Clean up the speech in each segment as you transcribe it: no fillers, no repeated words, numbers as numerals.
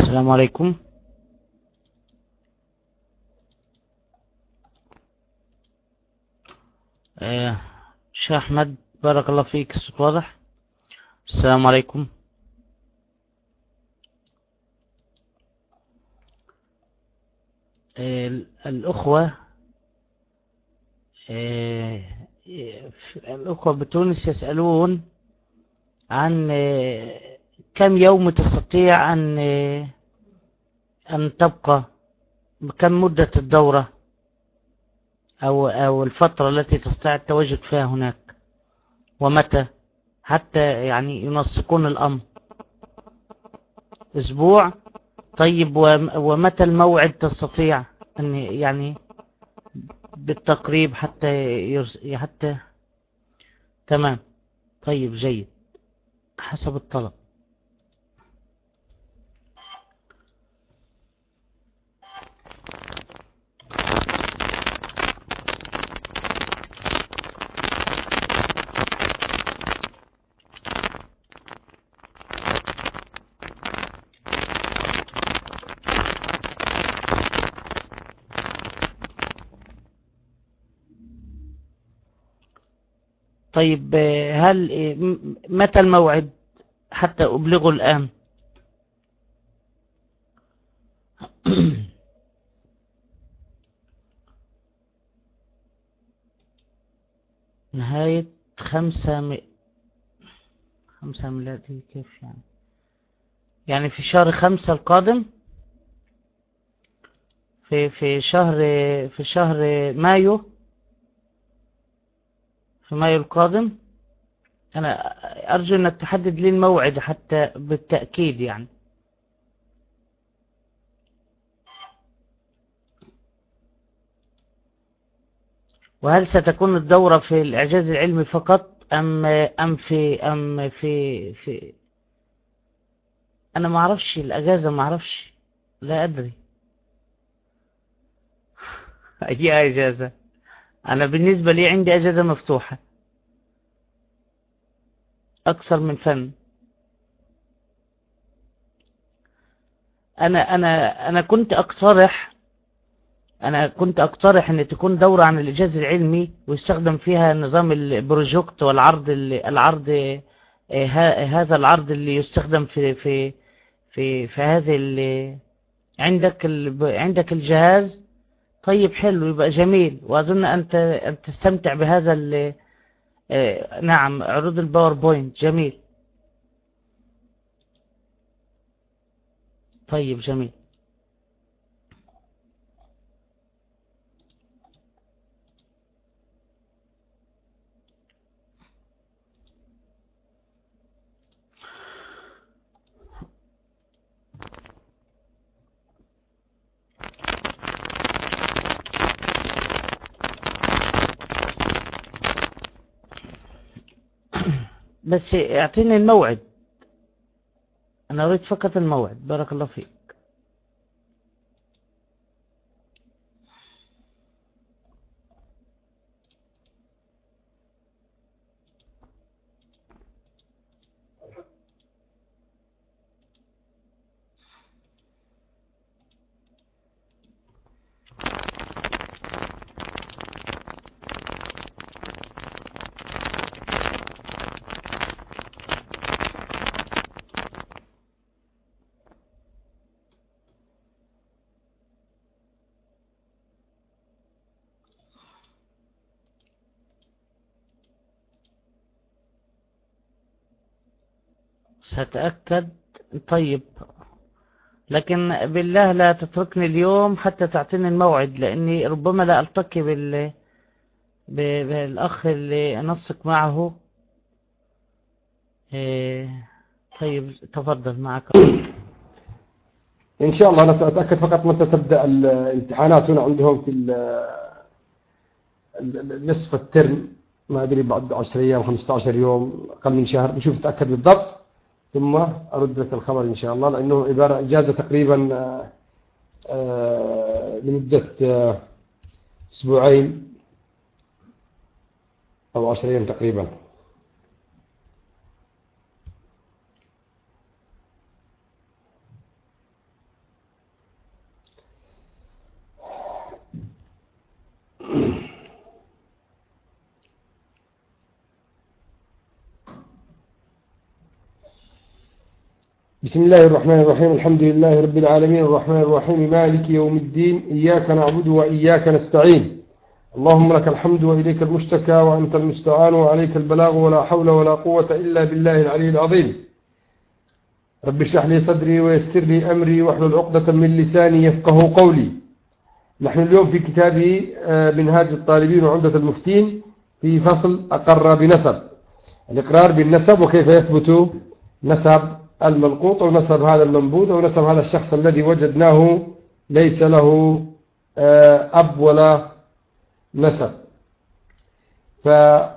السلام عليكم. شيخ أحمد بارك الله فيك، الصوت واضح. السلام عليكم. الأخوة الأخوة بتونس يسألون عن كم يوم تستطيع أن تبقى، كم مدة الدورة أو الفترة التي تستطيع التواجد فيها هناك، ومتى، حتى يعني ينسقون الأمر. أسبوع؟ طيب، ومتى الموعد تستطيع أن يعني بالتقريب حتى تمام. طيب جيد، حسب الطلب. طيب، هل متى الموعد حتى أبلغه الآن؟ نهاية 5 ميلادي، كيف يعني؟ يعني في شهر 5 القادم، في شهر مايو، في مايو القادم. أنا أرجو أنك تحدد لي الموعد حتى بالتأكيد يعني. وهل ستكون الدورة في الإعجاز العلمي فقط أم في أنا ما أعرفش الأجازة، ما أعرفش، لا أدري. أي أجازة؟ أنا بالنسبة لي عندي أجازة مفتوحة أكثر من فن. أنا كنت أقترح أن تكون دورة عن الإعجاز العلمي ويستخدم فيها نظام البروجكت والعرض، هذا العرض اللي يستخدم في هذه عندك الجهاز. طيب حلو، يبقى جميل، وأظن أن تستمتع بهذا نعم، عروض الباوربوينت جميل. طيب جميل. بس اعطيني الموعد، أنا أريد فقط الموعد، بارك الله فيك. سأتأكد. طيب، لكن بالله لا تتركني اليوم حتى تعطيني الموعد، لأني ربما لا ألتقي بالأخ اللي أنسق معه. طيب تفضل معك. إن شاء الله أنا سأتأكد فقط متى تبدأ الامتحانات هنا عندهم في نصف الترم، ما أدري بعد 10 أيام 15 يوم، أقل من شهر، نشوف نتأكد بالضبط ثم أرد لك الخبر إن شاء الله، لأنه عبارة إجازة تقريبا لمدة أسبوعين أو 10 أيام تقريبا. بسم الله الرحمن الرحيم. الحمد لله رب العالمين الرحمن الرحيم مالك يوم الدين. إياك نعبد وإياك نستعين. اللهم لك الحمد وإليك المشتكى وأنت المستعان وعليك البلاغ ولا حول ولا قوة إلا بالله العلي العظيم. رب اشرح لي صدري ويسر لي أمري واحلل عقدة من لساني يفقه قولي. نحن اليوم في كتاب منهاج الطالبين وعمدة المفتين في فصل أقر بنسب، الإقرار بالنسب وكيف يثبت نسب الملقوط أو نسب هذا المنبوذ أو نسب هذا الشخص الذي وجدناه ليس له أب ولا نسب. فهذه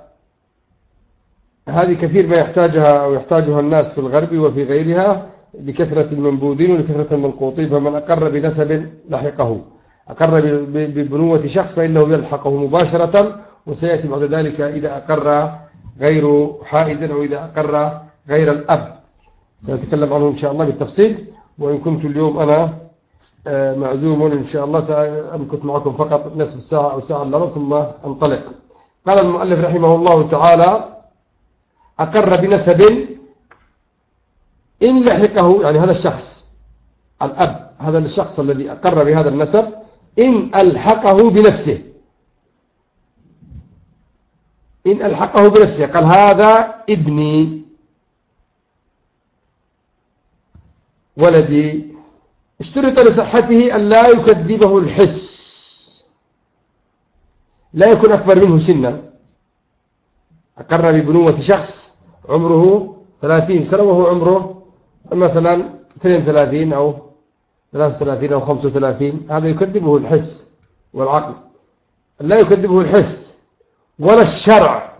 كثير ما يحتاجها الناس في الغرب وفي غيرها لكثرة المنبوذين ولكثرة الملقوطين. فمن أقر بنسب لحقه، أقر ببنوة شخص فإنه يلحقه مباشرة، وسيأتي بعد ذلك إذا أقر غير حائز أو إذا أقر غير الأب، سنتكلم عنه إن شاء الله بالتفصيل. وإن كنت اليوم أنا معزوم إن شاء الله سأمكث معكم فقط نصف ساعة أو ساعة إلا ربع ثم أنطلق. قال المؤلف رحمه الله تعالى: أقر بنسب إن لحقه، يعني هذا الشخص الأب، هذا الشخص الذي أقر بهذا النسب إن ألحقه بنفسه، إن ألحقه بنفسه، قال هذا ابني ولدي، اشترط لصحته أن لا يكذبه الحس، لا يكون أكبر منه سنا. أقر ببنوة شخص عمره 30 سنة وهو عمره مثلا 32 أو 33 أو 35، هذا يكذبه الحس والعقل، لا يكذبه الحس ولا الشرع،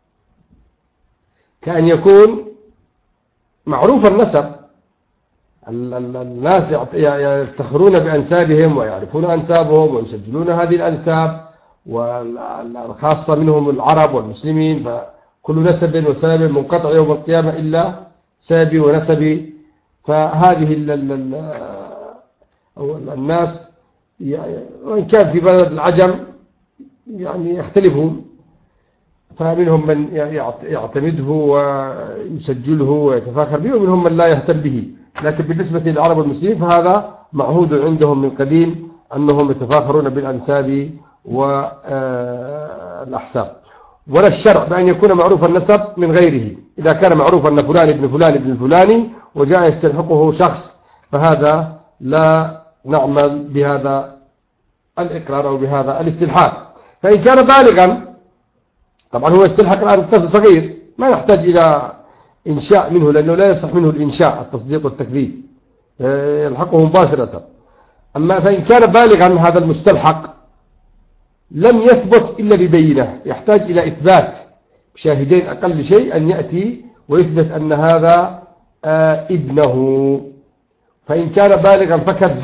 كأن يكون معروف النسب. الناس يفتخرون بأنسابهم ويعرفون أنسابهم ويسجلون هذه الأنساب، والخاصة منهم العرب والمسلمين، فكل نسب وسبب منقطع يوم القيامة إلا سابي ونسبي. فهذه الناس وإن كان في بلد العجم يعني يختلفون، فمنهم من يعتمده ويسجله ويتفاخر به، ومنهم من لا يهتم به. لكن بالنسبة للعرب والمسلمين فهذا معهود عندهم من قديم أنهم يتفاخرون بالأنساب والأحساب. ولا الشرع بأن يكون معروف النسب من غيره. إذا كان معروفا أن فلان ابن فلان ابن فلاني وجاء يستلحقه شخص، فهذا لا نعمل بهذا الإقرار أو بهذا الاستلحاق. فإن كان بالغا، طبعا هو يستلحق الآن طفل صغير ما يحتاج إلى إنشاء منه، لأنه لا يصح منه الإنشاء التصديق والتكذيب، يلحقه مباشرة. أما فإن كان بالغا هذا المستلحق لم يثبت إلا ببينة، يحتاج إلى إثبات بشاهدين أقل شيء، أن يأتي ويثبت أن هذا ابنه. فإن كان بالغا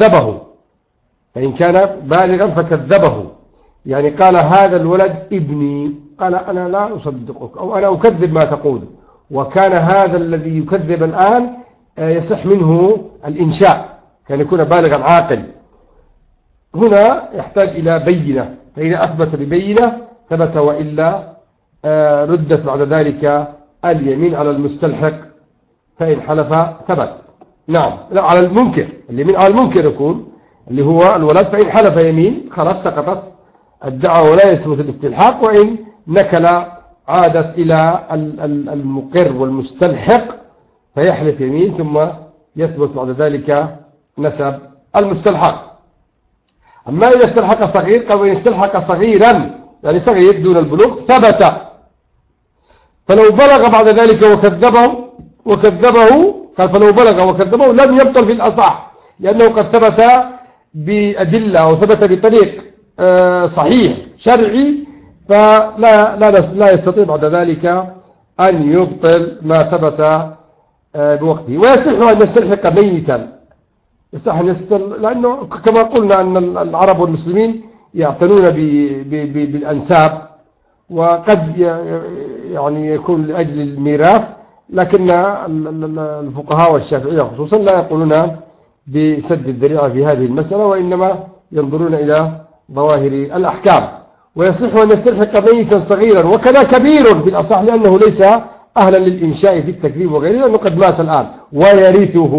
فكذبه، يعني قال هذا الولد ابني، قال أنا لا أصدقك أو أنا أكذب ما تقول، وكان هذا الذي يكذب الآن يصح منه الإنشاء، كان يكون بالغا عاقل. هنا يحتاج إلى بينة، فإذا أثبت ببينة ثبت، وإلا ردت بعد ذلك اليمين على المستلحق، فإن حلف ثبت. نعم، لا على المنكر، اليمين على المنكر يكون اللي هو الولد، فإن حلف يمين خلاص سقطت الدعوة ولا يثبت الاستلحاق. وإن نكل عادت إلى المقر والمستلحق فيحلف يمين ثم يثبت بعد ذلك نسب المستلحق. أما إذا استلحق صغير، قال وإن استلحق صغيرا يعني صغير دون البلوغ ثبت، فلو بلغ بعد ذلك وكذبه قال فلو بلغ وكذبه لم يبطل في الأصح، لأنه قد ثبت بأدلة أو ثبت بطريق صحيح شرعي، فلا يستطيع بعد ذلك أن يبطل ما ثبت بوقته. ويصح أن يستلحق ميتا، يصح أن لأنه كما قلنا أن العرب والمسلمين يعتنون بالأنساب، وقد يعني يكون لأجل الميراث، لكن الفقهاء والشافعية خصوصا لا يقولون بسد الذريعة في هذه المسألة، وإنما ينظرون إلى ظواهر الأحكام. ويصح أن يستلحق ميتا صغيرا وكذا كبير في الأصح، لأنه ليس أهلا للإنشاء في التكذيب وغيره، لأنه قد مات الآن. ويرثه،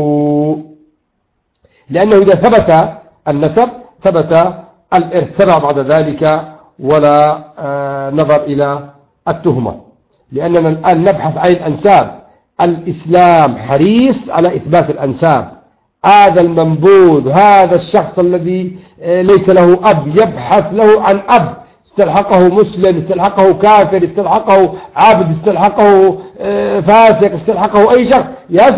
لأنه إذا ثبت النسب ثبت الإرث بعد ذلك، ولا نظر إلى التهمة، لأننا الآن نبحث عن الأنساب. الإسلام حريص على إثبات الأنساب. هذا المنبوذ، هذا الشخص الذي ليس له أب، يبحث له عن أب، استلحقه مسلم، استلحقه كافر، استلحقه عابد، استلحقه فاسق، استلحقه أي شخص،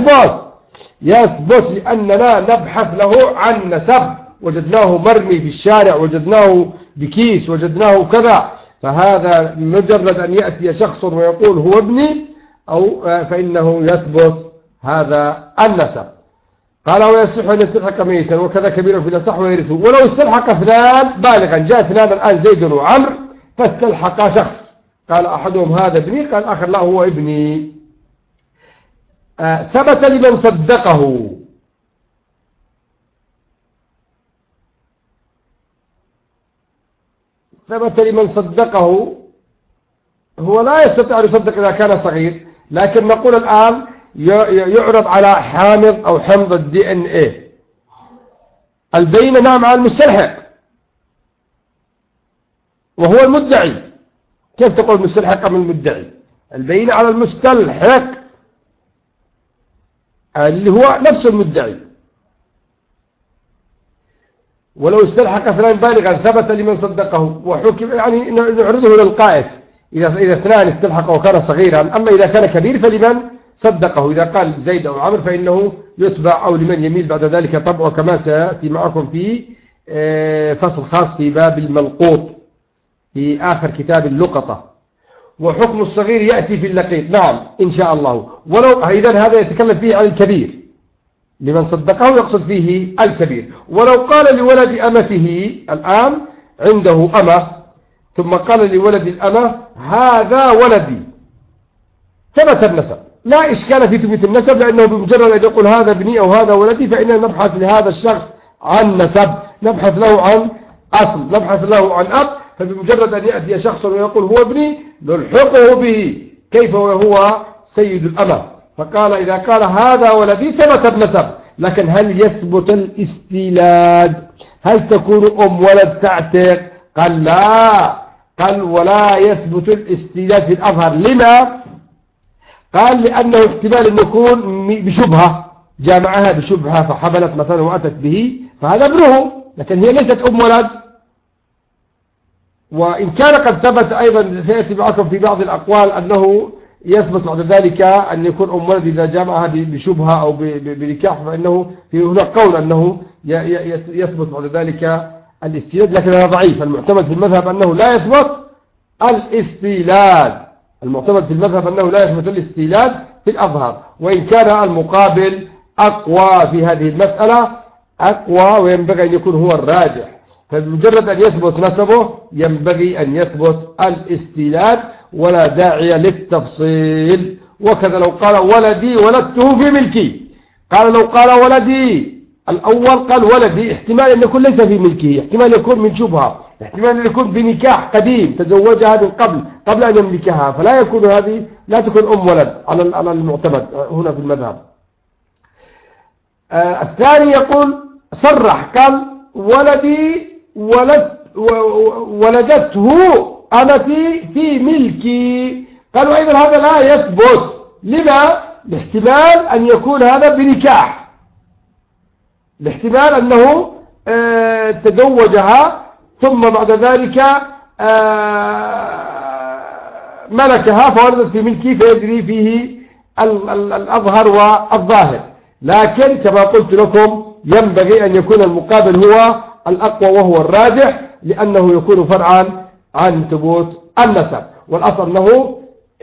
يثبت لأننا نبحث له عن نسب. وجدناه مرمي في الشارع، وجدناه بكيس، وجدناه كذا، فهذا مجرد أن يأتي شخص ويقول هو ابني أو فإنه يثبت هذا النسب. قال ويصح أن يستلحق ميتا وكذا كبيرا في الأصح ويرثه. ولو استلحق اثنان بالغا، جاء اثنان الآن زيد وعمر فاستلحق شخص، قال أحدهم هذا ابني، قال الآخر لا هو ابني، ثبت لمن صدقه. ثبت لمن صدقه، هو لا يستطيع أن يصدق إذا كان صغير، لكن نقول الآن يعرض على حامض أو حمض الدي ان ايه. البينة نعم على المستلحق وهو المدعي. كيف تقول مستلحق من المدعي؟ البينة على المستلحق اللي هو نفس المدعي. ولو استلحق اثنان بالغا ثبت لمن صدقه وحكم، يعني نعرضه للقائف إذا اثنان استلحق وكان صغيرا. أما إذا كان كبير فلمن صدقه، إذا قال زيد أو عمر فإنه يتبع، أو لمن يميل بعد ذلك طبعه، كما سيأتي معكم في فصل خاص في باب الملقوط في آخر كتاب اللقطة. وحكم الصغير يأتي في اللقيط، نعم إن شاء الله. ولو إذن هذا يتكلم فيه عن الكبير، لمن صدقه يقصد فيه الكبير. ولو قال لولد أمته، الآن عنده أمة، ثم قال لولد الأمة هذا ولدي، ثبت النسب، لا إشكال في ثبوت النسب، لأنه بمجرد أن يقول هذا ابني أو هذا ولدي فإننا نبحث لهذا الشخص عن نسب، نبحث له عن أصل، نبحث له عن أب. فبمجرد أن يأتي شخص ويقول هو ابني نلحقه به، كيف وهو سيد الأمة. فقال إذا قال هذا ولدي ثبت النسب، لكن هل يثبت الاستيلاد؟ هل تكون أم ولد تعتق؟ قال لا، قال ولا يثبت الاستيلاد في الأظهر. لما؟ قال لأنه احتمال أن يكون بشبهة، جامعها بشبهة فحملت مثلا وأتت به، فهذا ابنه، لكن هي ليست أم ولد. وإن كان قد ثبت أيضا، سيأتي معكم في بعض الأقوال أنه يثبت بعد ذلك أن يكون أم ولد إذا جامعها بشبهة أو بنكاح، فإنه في هناك قول أنه يثبت بعد ذلك الاستيلاد، لكن هذا ضعيف. المعتمد في المذهب أنه لا يثبت الاستيلاد، المعتمد في المذهب أنه لا يثبت الاستيلاد في الأظهر، وإن كان المقابل أقوى في هذه المسألة، أقوى وينبغي أن يكون هو الراجح. فبمجرد أن يثبت نسبه ينبغي أن يثبت الاستيلاد، ولا داعي للتفصيل. وكذا لو قال ولدي ولدته في ملكي، قال لو قال ولدي الأول قال ولدي، احتمال أن يكون ليس في ملكه، احتمال يكون من شبهة، احتمال أن يكون بنكاح قديم تزوجها من قبل أن يملكها، فلا يكون هذه، لا تكون أم ولد على المعتمد هنا في المذهب. الثاني يقول صرح، قال ولدي ولدته أمتي في ملكي، قالوا أيضا هذا لا يثبت. لما؟ لاحتمال أن يكون هذا بنكاح، لاحتمال أنه تزوجها ثم بعد ذلك ملكها فولدت في ملكي، فيجري فيه الأظهر والظاهر. لكن كما قلت لكم ينبغي أن يكون المقابل هو الأقوى وهو الراجح، لأنه يكون فرعا عن ثبوت النسب، والأصل أنه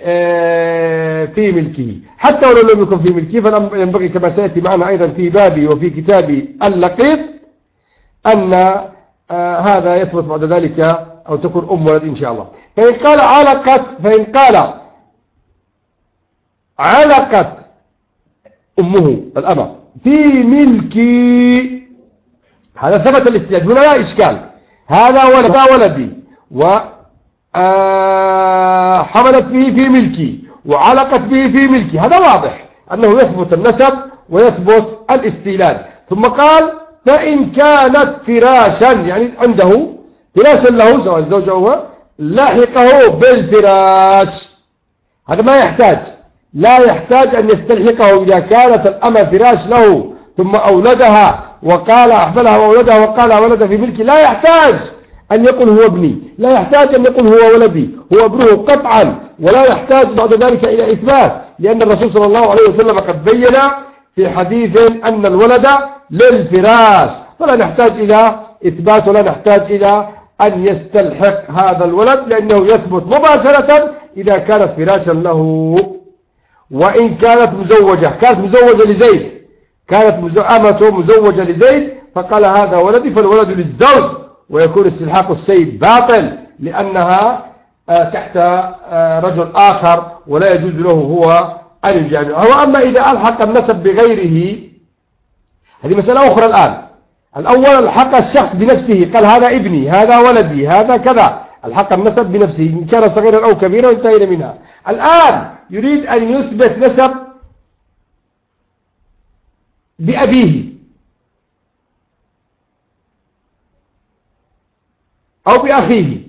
في ملكه. حتى ولو لم يكن في ملكه فينبغي كما سيأتي معنا أيضا في بابي وفي كتابي اللقيط أن هذا يثبت بعد ذلك، أو تكون أم ولد إن شاء الله. فإن قال علقت أمه الأمة في ملكي، هذا ثبت الاستيلاد، هنا لا إشكال، هذا ولدي وحملت به في ملكي، وعلقت به في ملكه، هذا واضح أنه يثبت النسب ويثبت الاستيلاد. ثم قال فإن كانت فراشا، يعني عنده فراشا له سواء الزوج أو هو، لحقه بالفراش، هذا ما يحتاج، لا يحتاج أن يستلحقه. إذا كانت الأمة فراش له ثم أولدها وقال أحفلها وأولدها وقال ولد في ملكي، لا يحتاج أن يقول هو ابني، لا يحتاج أن يقول هو ولدي، هو ابنه قطعا، ولا يحتاج بعد ذلك إلى إثبات، لأن الرسول صلى الله عليه وسلم قد بين في حديث أن الولد للفراش، فلا نحتاج إلى إثبات ولا نحتاج إلى أن يستلحق هذا الولد، لأنه يثبت مباشرة إذا كانت فراشا له. وإن كانت مزوجة، كانت مزوجة لزيد، كانت أمته مزوجة لزيد فقال هذا ولدي، فالولد للزوج، ويكون استلحاق السيد باطل لأنها تحت رجل آخر ولا يجوز له هو أن يجامعها. وأما إذا ألحق النسب بغيره هذه مسألة أخرى. الآن الأول ألحق الشخص بنفسه، قال هذا ابني، هذا ولدي، هذا كذا، ألحق النسب بنفسه إن كان صغيرا أو كبيرا وانتهينا منها. الآن يريد أن يثبت نسب بأبيه أو بأخيه،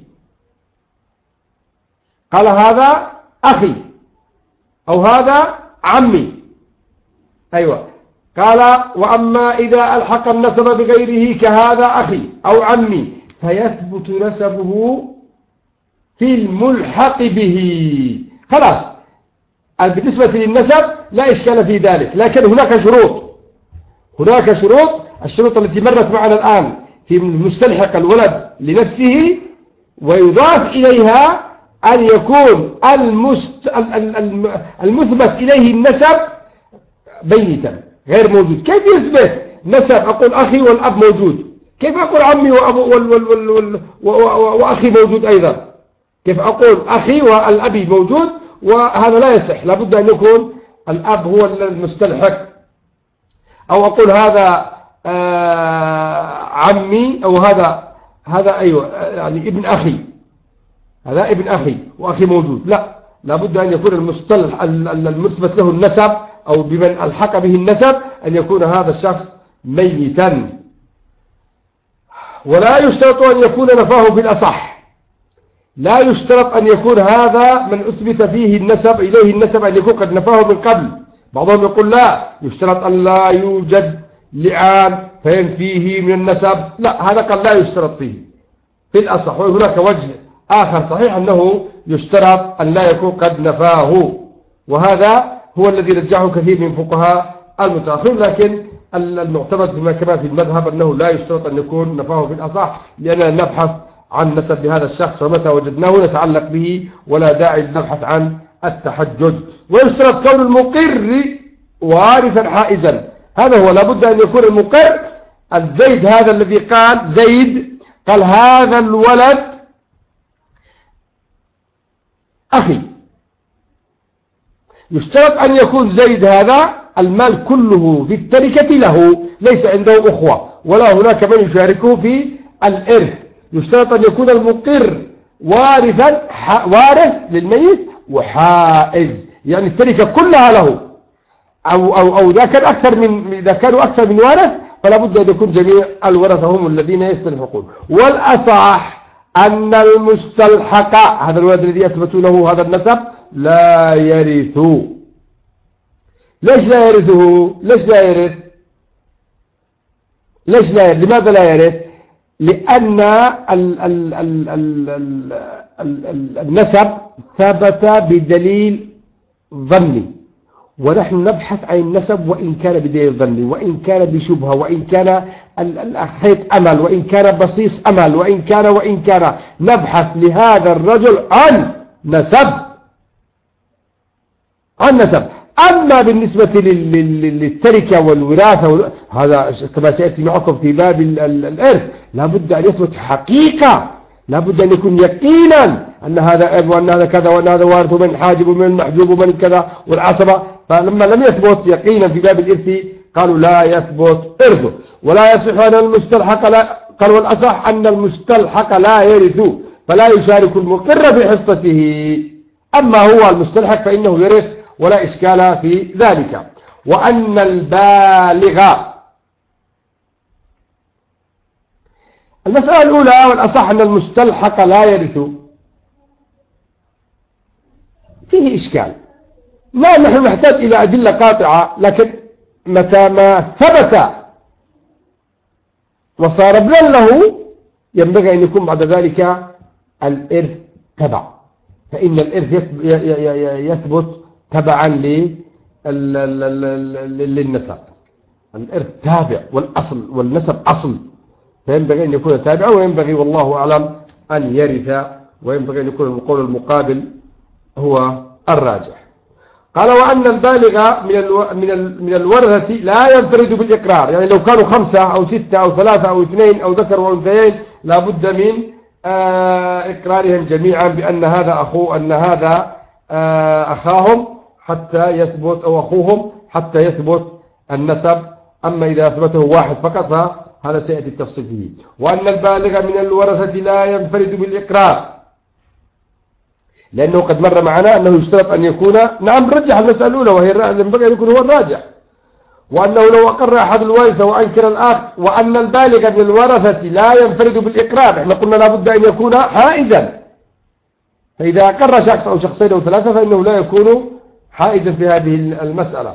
قال هذا أخي أو هذا عمي، أيوة. قال وأما إذا ألحق النسب بغيره كهذا أخي أو عمي فيثبت نسبه في الملحق به، خلاص. بالنسبة للنسب لا إشكال في ذلك، لكن هناك شروط، الشروط التي مرت معنا الآن في مستلحق الولد لنفسه، ويضاف إليها أن يكون المثبت إليه النسب ميتا غير موجود. كيف يثبت نسب؟ أقول أخي والأب موجود، كيف أقول عمي وأخي موجود أيضا؟ كيف أقول أخي والأبي موجود؟ وهذا لا يصح، لابد أن يكون الأب هو المستلحق. أو أقول هذا عمي أو هذا أيوة يعني ابن أخي، هذا ابن أخي وأخي موجود، لا، لابد أن يكون المصطلح المثبت له النسب أو بمن ألحق به النسب أن يكون هذا الشخص ميتا. ولا يشترط أن يكون نفاه بالأصح، لا يشترط أن يكون هذا من أثبت فيه النسب إليه النسب أن يكون قد نفاه من قبل. بعضهم يقول لا، يشترط أن لا يوجد لعان فينفيه من النسب، لا، هذا قال لا يشترط فيه في الأصح. وهناك وجه آخر صحيح أنه يشترط أن لا يكون قد نفاه، وهذا هو الذي رجعه كثير من فقهاء المتأخرين، لكن المعتمد كما في المذهب أنه لا يشترط أن يكون نفاه في الأصح، لأننا نبحث عن نسب لهذا الشخص ومتى وجدناه نتعلق به، ولا داعي لنبحث عن التحجج. ويشترط كون المقر وارثا حائزا، هذا هو، لابد أن يكون المقر الزيد، هذا الذي قال زيد قال هذا الولد أخي، يشترط أن يكون زيد هذا المال كله في التركة له، ليس عنده أخوة ولا هناك من يشاركه في الإرث. يشترط أن يكون المقر وارث للميت وحائز، يعني التركة كلها له، أو إذا كانوا أكثر من وارث فلا بد أن يكون جميع الورثة هم الذين يستلحقون. والأصح أن المستلحق، هذا الولد الذي يثبت له هذا النسب، لا يرث. ليش لا يرثه؟ ليش لا يرث؟ لماذا لا يرث؟ لأن النسب ثبت بدليل ظني، ونحن نبحث عن النسب وإن كان بدليل ظني، وإن كان بشبهة، وإن كان خيط أمل، وإن كان بصيص أمل، وإن كان نبحث لهذا الرجل عن نسب. أما بالنسبة للتركة والوراثة هذا كما سيأتي معكم في باب الإرث، لابد أن يثبت حقيقة، لابد أن يكون يقينا أن هذا أب وأن هذا كذا وأن هذا وارث ومن حاجب ومن محجوب ومن كذا والعصبة. فلما لم يثبت يقينا في باب الإرث قالوا لا يثبت إرثه. ولا يصح أن المستلحق قالوا والأصح أن المستلحق لا يرث، فلا يشارك المقر بحصته أما هو المستلحق فإنه يرث ولا إشكال في ذلك. وأن البالغ، المسألة الأولى والأصح أن المستلحق لا يرث، فيه إشكال. لا، نحن نحتاج إلى أدلة قاطعة، لكن متى ما ثبت وصار ابنا له ينبغي أن يكون بعد ذلك الإرث تبع، فإن الإرث يثبت تبعا للنسب. الإرث تابع والأصل والنسب أصل، فينبغي أن يكون تابعا، وينبغي والله أعلم أن يرث، وينبغي أن يكون القول المقابل هو الراجح. قال وأن البالغ من الورثة لا ينفرد بالإقرار، يعني لو كانوا 5 أو 6 أو 3 أو 2 أو ذكر وأنثيين لا بد من إقرارهم جميعا بأن هذا أخوه، أن هذا أخاهم حتى يثبت، أو أخوهم حتى يثبت النسب. أما إذا أثبته واحد فقط فهذا سيأتي التفصيل فيه. وأن البالغ من الورثة لا ينفرد بالإقرار، لأنه قد مر معنا أنه يشترط أن يكون، نعم رجح المسألة الأولى وهي ينبغي أن يكون هو الراجح، وأنه لو أقر أحد الوارثة وأنكر الآخر. وأن البالغ من الورثة لا ينفرد بالإقرار، احنا قلنا لابد أن يكون حائزا، فإذا أقر شخص أو شخصين أو 3 فإنه لا يكون حائزا في هذه المسألة.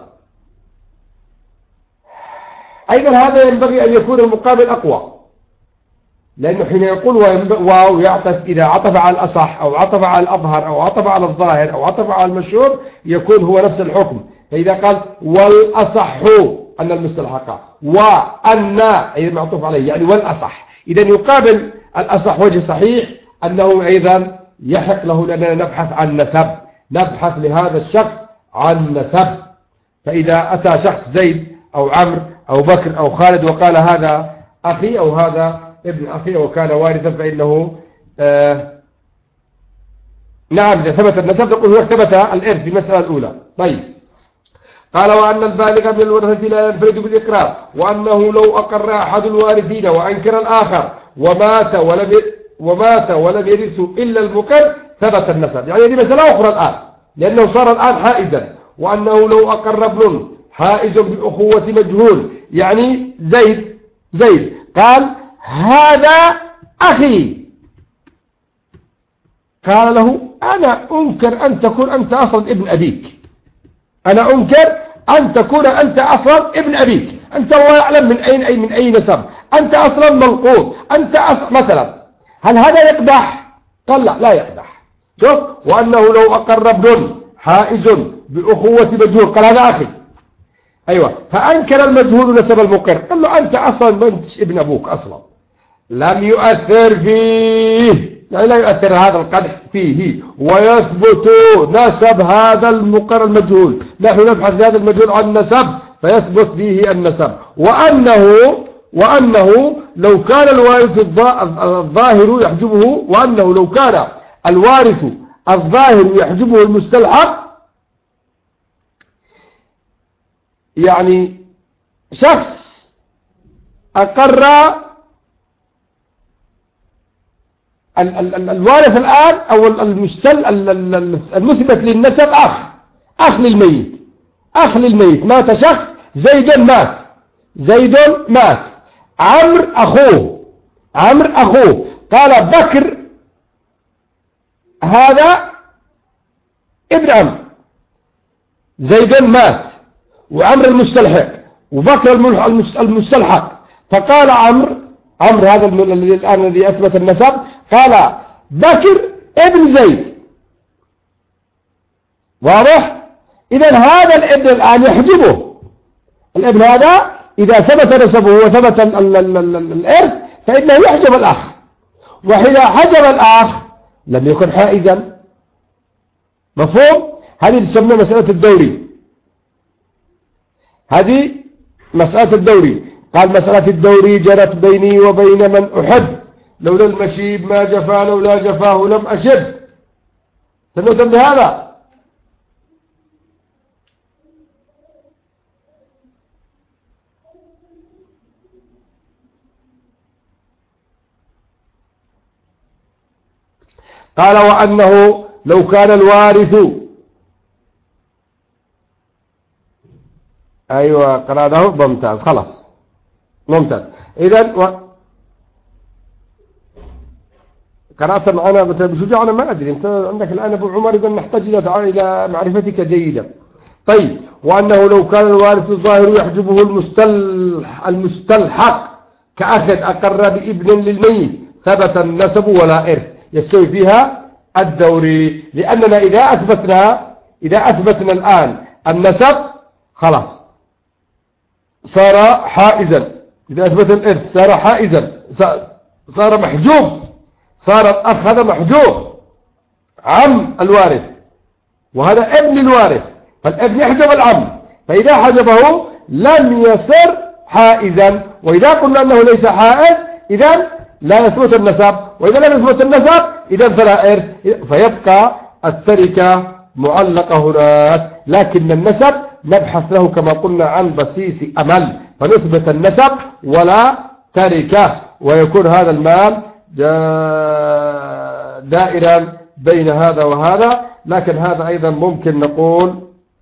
أيضا هذا ينبغي أن يكون المقابل أقوى، لأنه حين يقول واو يعطف، إذا عطف على الأصح أو عطف على الأظهر أو عطف على الظاهر أو عطف على المشهور يكون هو نفس الحكم. فإذا قال والأصح أن المستلحق وأن أي معطوف عليه يعني والأصح، إذا يقابل الأصح وجه صحيح أنه أيضا يحق له، لأننا نبحث عن نسب، نبحث لهذا الشخص عن نسب. فإذا أتى شخص زيد أو عمرو أو بكر أو خالد وقال هذا أخي أو هذا ابن أخي وكان وارثا فإنه نعم إذا ثبت النسب نقول هو ثبت الإرث في المسألة الأولى. طيب قال وأن البالغ من الورثة لا ينفرد بالإقرار، وأنه لو أقر أحد الوارثين وأنكر الآخر ومات ولم يرثه إلا المقر ثبت النسب. يعني هذه مسألة أخرى الآن، لأنه صار الآن حائزا. وأنه لو أقر ابن حائز بالأخوة مجهول، يعني زيد قال هذا أخي، قال له أنا أنكر أن تكون أنت أصلا ابن أبيك، أنا أنكر أن تكون أنت أصلا ابن أبيك، أنت الله يعلم من أي نسب، أنت أصلا ملقوط، أنت أصلا مثلا. هل هذا يقدح؟ قال لا يقدح. شوف وأنه لو أقر ابن حائز بأخوة مجهول قال هذا أخي، أيوة، فأنكر المجهول نسب المقر، قال له أنت أصلا ما أنتش ابن أبوك أصلا، لم يؤثر فيه، يعني لا يؤثر هذا القدح فيه، ويثبت نسب هذا المقر المجهول. نحن نبحث هذا المجهول عن نسب فيثبت فيه النسب. وأنه لو كان الوارث الظاهر يحجبه، وأنه لو كان الوارث الظاهر يحجبه المستلحق، يعني شخص أقر الوارث الآن أو المثبت للنسب أخ للميت مات شخص، زيد مات، عمرو أخوه، قال بكر هذا ابن عمرو، زيد مات وعمرو المستلحق وبكر المستلحق، فقال عمرو هذا الآن الذي أثبت النسب قال بكر ابن زيد، واضح؟ إذن هذا الابن الآن يحجبه، الابن هذا إذا ثبت نسبه وثبت الإرث فإنه يحجب الأخ، وإذا حجب الأخ لم يكن حائزا. مفهوم؟ هذه تسمى مسألة الدوري، هذه مسألة الدوري. قال مسألة الدوري جرت بيني وبين من أحب، لولا المشيب ما جفا، لولا جفاه لم أشب. سنوتم بهذا. قال وأنه لو كان الوارث. أيوة قرأته ممتاز، خلاص ممتاز. إذا قرأت معنا مثلا بشجاع، أنا ما أدري أنت عندك الآن أبو عمر، إذا نحتاج إلى معرفتك جيدا. طيب، وأنه لو كان الوارث الظاهر يحجبه المستلحق كأخذ أقر بابن للميت ثبت النسب ولا إرث، يستوي فيها الدوري. لأننا إذا أثبتنا الآن النسب خلاص صار حائزا، إذا أثبت الإرث صار حائزا، صار محجوب، صار الأخ هذا محجوب عم الوارث، وهذا ابن الوارث، فالابن يحجب العم، فإذا حجبه لم يصر حائزا. وإذا قلنا أنه ليس حائز إذن لا يثبت النسب، وإذا لم يثبت النسب إذن فلا إرث، فيبقى التركة معلقة هناك. لكن النسب نبحث له كما قلنا عن بسيس أمل، فنثبت النسب ولا تركة، ويكون هذا المال دائرا بين هذا وهذا. لكن هذا أيضا ممكن نقول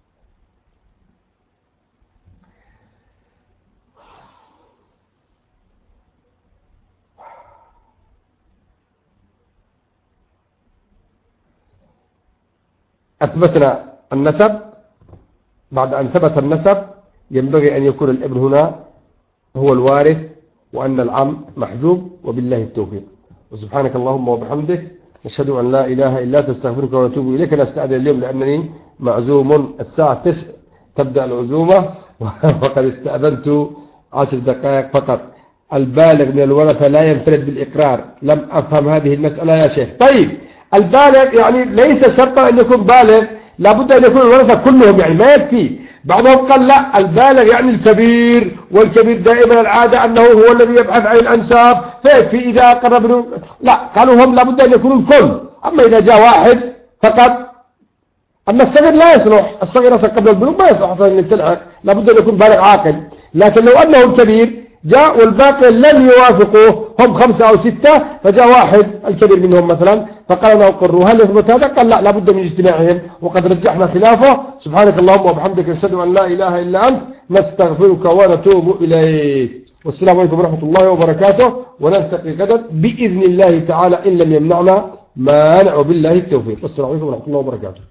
أثبتنا النسب، بعد أن ثبت النسب ينبغي أن يكون الابن هنا هو الوارث، وأن العم محجوب، وبالله التوفيق. وسبحانك اللهم وبحمدك، نشهد أن لا إله إلا أنت، نستغفرك ونتوب إليك. نستأذن اليوم لأنني معزوم، الساعة 9 تبدأ العزومة وقد استأذنت 10 دقائق فقط. البالغ من الورثة لا ينفرد بالإقرار. لم أفهم هذه المسألة يا شيخ. طيب، البالغ يعني ليس شرطا أن يكون بالغ، لابد أن يكون الورثة كلهم، يعني ما يكفي. بعضهم قال لا، البالغ يعني الكبير، والكبير دائما العادة أنه هو الذي يبحث عن الأنساب، فيكفي إذا قرب. لا، قالوا هم لابد أن يكونوا الكل. أما إذا جاء واحد فقط، أما الصغير لا يصلح، الصغير أصلا قبل البلوغ ما يصلح أصلا أن يستلحق، لابد أن يكون بالغ عاقل. لكن لو أنه الكبير جاء والباقي لم يوافقوه، هم 5 أو 6، فجاء واحد الكبير منهم مثلا فقال له قروا، هل يثبت هذا؟ قال لا، لابد من اجتماعهم، وقد رجحنا خلافه. سبحانك اللهم وبحمدك، نشهد أن لا إله إلا أنت، نستغفرك ونتوب إليك. والسلام عليكم ورحمة الله وبركاته، ونلتقي غدا بإذن الله تعالى إن لم يمنعنا مانع، وبالله التوفيق. والسلام عليكم ورحمة الله وبركاته.